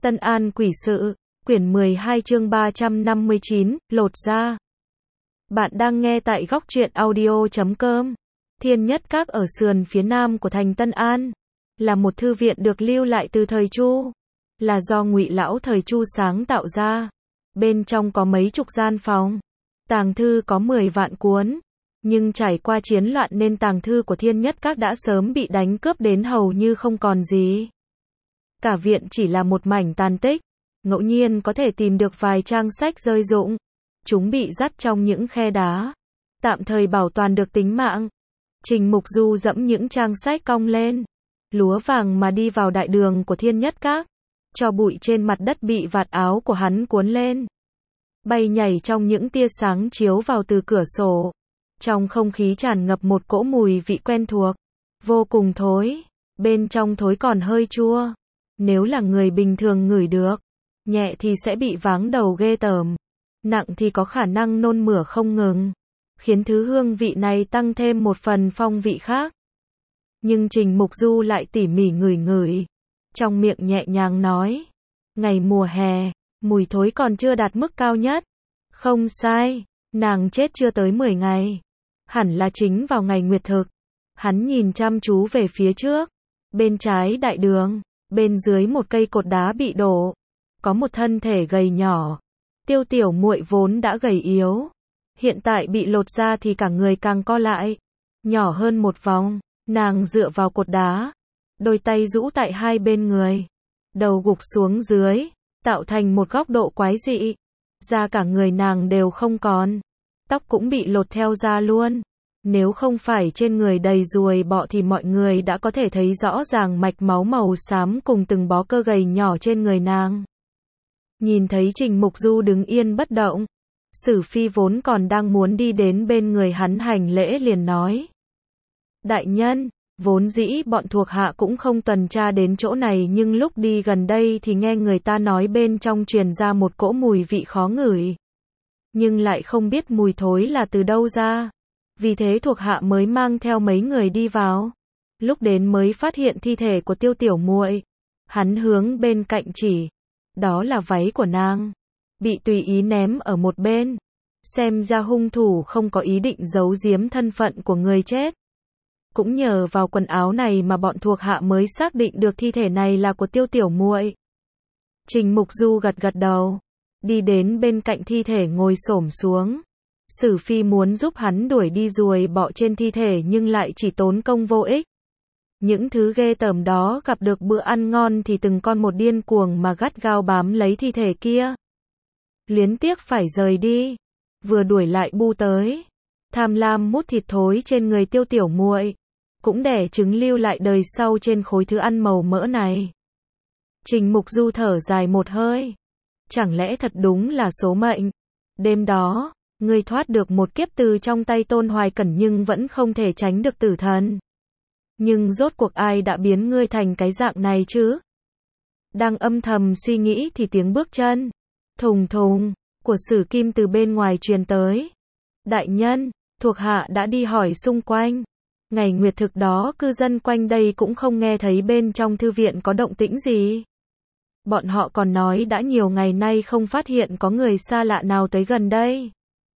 Tân An Quỷ Sự, quyển 12 chương 359, lột da. Bạn đang nghe tại góc truyện audio.com. Thiên Nhất Các ở sườn phía nam của thành Tân An, là một thư viện được lưu lại từ thời Chu, là do Ngụy lão thời Chu sáng tạo ra. Bên trong có mấy chục gian phòng, tàng thư có 10 vạn cuốn, nhưng trải qua chiến loạn nên tàng thư của Thiên Nhất Các đã sớm bị đánh cướp đến hầu như không còn gì. Cả viện chỉ là một mảnh tàn tích, ngẫu nhiên có thể tìm được vài trang sách rơi rụng. Chúng bị dắt trong những khe đá, tạm thời bảo toàn được tính mạng. Trình Mục Du dẫm những trang sách cong lên, lúa vàng mà đi vào đại đường của Thiên Nhất Các. Cho bụi trên mặt đất bị vạt áo của hắn cuốn lên, bay nhảy trong những tia sáng chiếu vào từ cửa sổ. Trong không khí tràn ngập một cỗ mùi vị quen thuộc, vô cùng thối, bên trong thối còn hơi chua. Nếu là người bình thường ngửi được, nhẹ thì sẽ bị váng đầu ghê tởm, nặng thì có khả năng nôn mửa không ngừng, khiến thứ hương vị này tăng thêm một phần phong vị khác. Nhưng Trình Mục Du lại tỉ mỉ ngửi ngửi, trong miệng nhẹ nhàng nói, ngày mùa hè, mùi thối còn chưa đạt mức cao nhất. Không sai, nàng chết chưa tới 10 ngày, hẳn là chính vào ngày nguyệt thực. Hắn nhìn chăm chú về phía trước, bên trái đại đường, bên dưới một cây cột đá bị đổ, có một thân thể gầy nhỏ. Tiêu Tiểu Muội vốn đã gầy yếu, hiện tại bị lột da thì cả người càng co lại, nhỏ hơn một vòng. Nàng dựa vào cột đá, đôi tay rũ tại hai bên người, đầu gục xuống dưới, tạo thành một góc độ quái dị. Da cả người nàng đều không còn, tóc cũng bị lột theo da luôn. Nếu không phải trên người đầy ruồi bọ thì mọi người đã có thể thấy rõ ràng mạch máu màu xám cùng từng bó cơ gầy nhỏ trên người nàng. Nhìn thấy Trình Mục Du đứng yên bất động, Sử Phi vốn còn đang muốn đi đến bên người hắn hành lễ liền nói: đại nhân, vốn dĩ bọn thuộc hạ cũng không tuần tra đến chỗ này, nhưng lúc đi gần đây thì nghe người ta nói bên trong truyền ra một cỗ mùi vị khó ngửi, nhưng lại không biết mùi thối là từ đâu ra. Vì thế thuộc hạ mới mang theo mấy người đi vào. Lúc đến mới phát hiện thi thể của Tiêu Tiểu Muội. Hắn hướng bên cạnh chỉ, đó là váy của nàng, bị tùy ý ném ở một bên. Xem ra hung thủ không có ý định giấu giếm thân phận của người chết. Cũng nhờ vào quần áo này mà bọn thuộc hạ mới xác định được thi thể này là của Tiêu Tiểu Muội. Trình Mục Du gật gật đầu, đi đến bên cạnh thi thể ngồi xổm xuống. Sử Phi muốn giúp hắn đuổi đi ruồi bọ trên thi thể nhưng lại chỉ tốn công vô ích. Những thứ ghê tởm đó gặp được bữa ăn ngon thì từng con một điên cuồng mà gắt gao bám lấy thi thể kia. Luyến tiếc phải rời đi, vừa đuổi lại bu tới, tham lam mút thịt thối trên người Tiêu Tiểu Muội, cũng đẻ trứng lưu lại đời sau trên khối thứ ăn màu mỡ này. Trình Mục Du thở dài một hơi, chẳng lẽ thật đúng là số mệnh. Đêm đó, ngươi thoát được một kiếp từ trong tay Tôn Hoài Cẩn nhưng vẫn không thể tránh được tử thần. Nhưng rốt cuộc ai đã biến ngươi thành cái dạng này chứ? Đang âm thầm suy nghĩ thì tiếng bước chân thùng thùng của Sử Kim từ bên ngoài truyền tới. Đại nhân, thuộc hạ đã đi hỏi xung quanh. Ngày nguyệt thực đó cư dân quanh đây cũng không nghe thấy bên trong thư viện có động tĩnh gì. Bọn họ còn nói đã nhiều ngày nay không phát hiện có người xa lạ nào tới gần đây.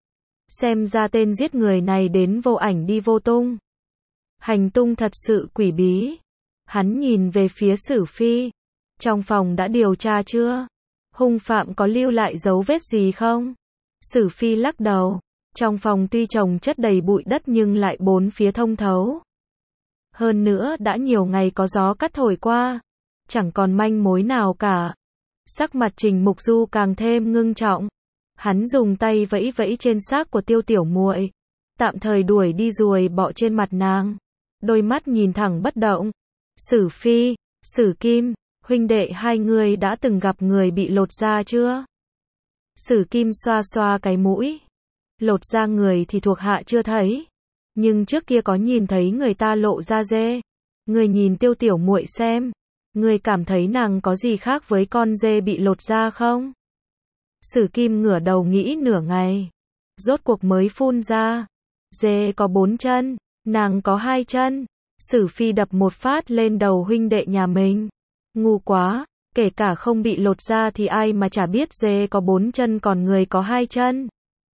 Xem ra tên giết người này đến vô ảnh đi vô tung. Hành tung thật sự quỷ bí. Hắn nhìn về phía Sử Phi. Trong phòng đã điều tra chưa? Hung phạm có lưu lại dấu vết gì không? Sử Phi lắc đầu. Trong phòng tuy trồng chất đầy bụi đất nhưng lại bốn phía thông thấu. Hơn nữa đã nhiều ngày có gió cắt thổi qua, chẳng còn manh mối nào cả. Sắc mặt Trình Mục Du càng thêm ngưng trọng. Hắn dùng tay vẫy vẫy trên xác của Tiêu Tiểu Muội, tạm thời đuổi đi ruồi bọ trên mặt nàng. Đôi mắt nhìn thẳng bất động. Sử Phi, Sử Kim, huynh đệ hai người đã từng gặp người bị lột da chưa? Sử Kim xoa xoa cái mũi. Lột da người thì thuộc hạ chưa thấy, nhưng trước kia có nhìn thấy người ta lộ da dê. Người nhìn Tiêu Tiểu Muội xem, người cảm thấy nàng có gì khác với con dê bị lột da không? Sử Kim ngửa đầu nghĩ nửa ngày, rốt cuộc mới phun ra, dê có 4 chân, nàng có 2 chân. Sử Phi đập một phát lên đầu huynh đệ nhà mình. Ngu quá, Kể cả không bị lột da thì ai mà chả biết dê có 4 chân còn người có 2 chân.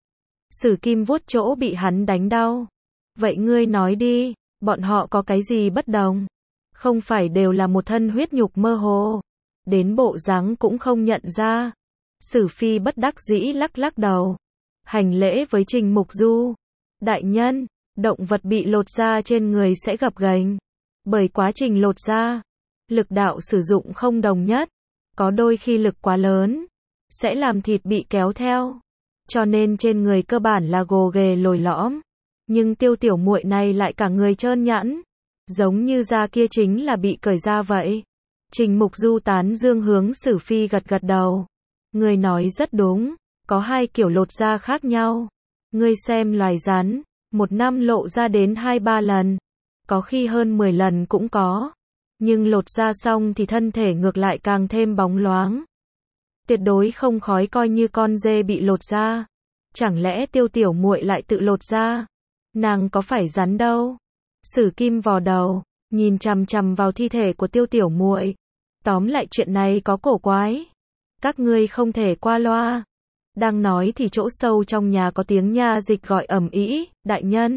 Sử Kim vuốt chỗ bị hắn đánh đau. Vậy ngươi nói đi, bọn họ có cái gì bất đồng? Không phải đều là một thân huyết nhục mơ hồ, đến bộ dáng cũng không nhận ra. Sử Phi bất đắc dĩ lắc lắc đầu, hành lễ với Trình Mục Du. Đại nhân, động vật bị lột da trên người sẽ gập ghềnh, bởi quá trình lột da, lực đạo sử dụng không đồng nhất, có đôi khi lực quá lớn, sẽ làm thịt bị kéo theo, cho nên trên người cơ bản là gồ ghề lồi lõm, nhưng Tiêu tiểu muội này lại cả người trơn nhẵn, giống như da kia chính là bị cởi ra vậy. Trình Mục Du tán dương hướng Sử Phi gật gật đầu. Ngươi nói rất đúng, có 2 kiểu lột da khác nhau. Ngươi xem loài rắn, 1 năm lộ ra đến 2-3 lần, có khi hơn 10 lần cũng có. Nhưng lột da xong thì thân thể ngược lại càng thêm bóng loáng. Tuyệt đối không khói coi như con dê bị lột da. Chẳng lẽ Tiêu tiểu muội lại tự lột da? Nàng có phải rắn đâu. Sử Kim vò đầu, nhìn chằm chằm vào thi thể của Tiêu tiểu muội. Tóm lại chuyện này có cổ quái. Các ngươi không thể qua loa. Đang nói thì chỗ sâu trong nhà có tiếng nha dịch gọi ầm ĩ, đại nhân.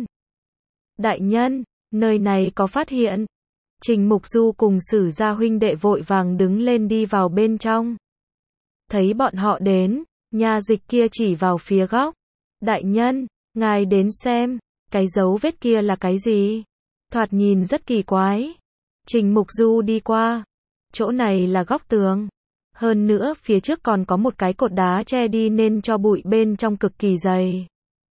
Đại nhân, nơi này có phát hiện. Trình Mục Du cùng Sử gia huynh đệ vội vàng đứng lên đi vào bên trong. Thấy bọn họ đến, nha dịch kia chỉ vào phía góc. Đại nhân, ngài đến xem, cái dấu vết kia là cái gì? Thoạt nhìn rất kỳ quái. Trình Mục Du đi qua. Chỗ này là góc tường. Hơn nữa phía trước còn có một cái cột đá che đi nên cho bụi bên trong cực kỳ dày.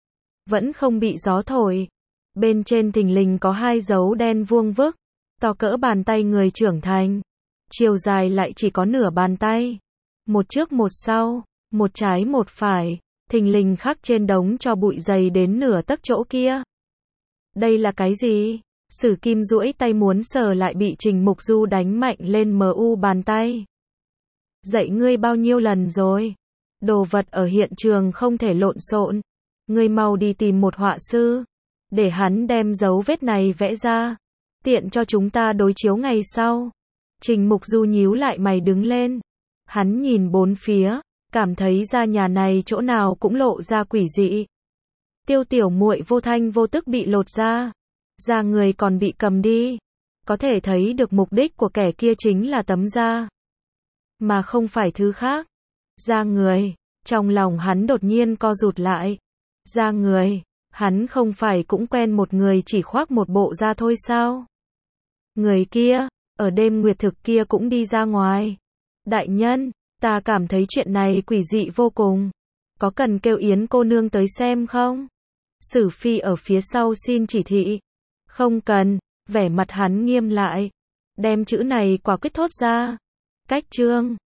Vẫn không bị gió thổi. Bên trên thình lình có 2 dấu đen vuông vức, to cỡ bàn tay người trưởng thành. Chiều dài lại chỉ có nửa bàn tay. Một trước một sau, một trái một phải, thình lình khắc trên đống cho bụi dày đến nửa tấc chỗ kia. Đây là cái gì? Sử Kim duỗi tay muốn sờ lại bị Trình Mục Du đánh mạnh lên mu bàn tay. Dạy ngươi bao nhiêu lần rồi? Đồ vật ở hiện trường không thể lộn xộn. Ngươi mau đi tìm một họa sư, để hắn đem dấu vết này vẽ ra, tiện cho chúng ta đối chiếu ngày sau. Trình Mục Du nhíu lại mày đứng lên. Hắn nhìn bốn phía, cảm thấy ra nhà này chỗ nào cũng lộ ra quỷ dị. Tiêu tiểu muội vô thanh vô tức bị lột da, da người còn bị cầm đi. Có thể thấy được mục đích của kẻ kia chính là tấm da, mà không phải thứ khác. Da người, trong lòng hắn đột nhiên co rụt lại. Da người, hắn không phải cũng quen một người chỉ khoác một bộ da thôi sao? Người kia, ở đêm nguyệt thực kia cũng đi ra ngoài. Đại nhân, ta cảm thấy chuyện này quỷ dị vô cùng. Có cần kêu Yến cô nương tới xem không? Sử Phi ở phía sau xin chỉ thị. Không cần, vẻ mặt hắn nghiêm lại. Đem chữ này quả quyết thốt ra. Cách chương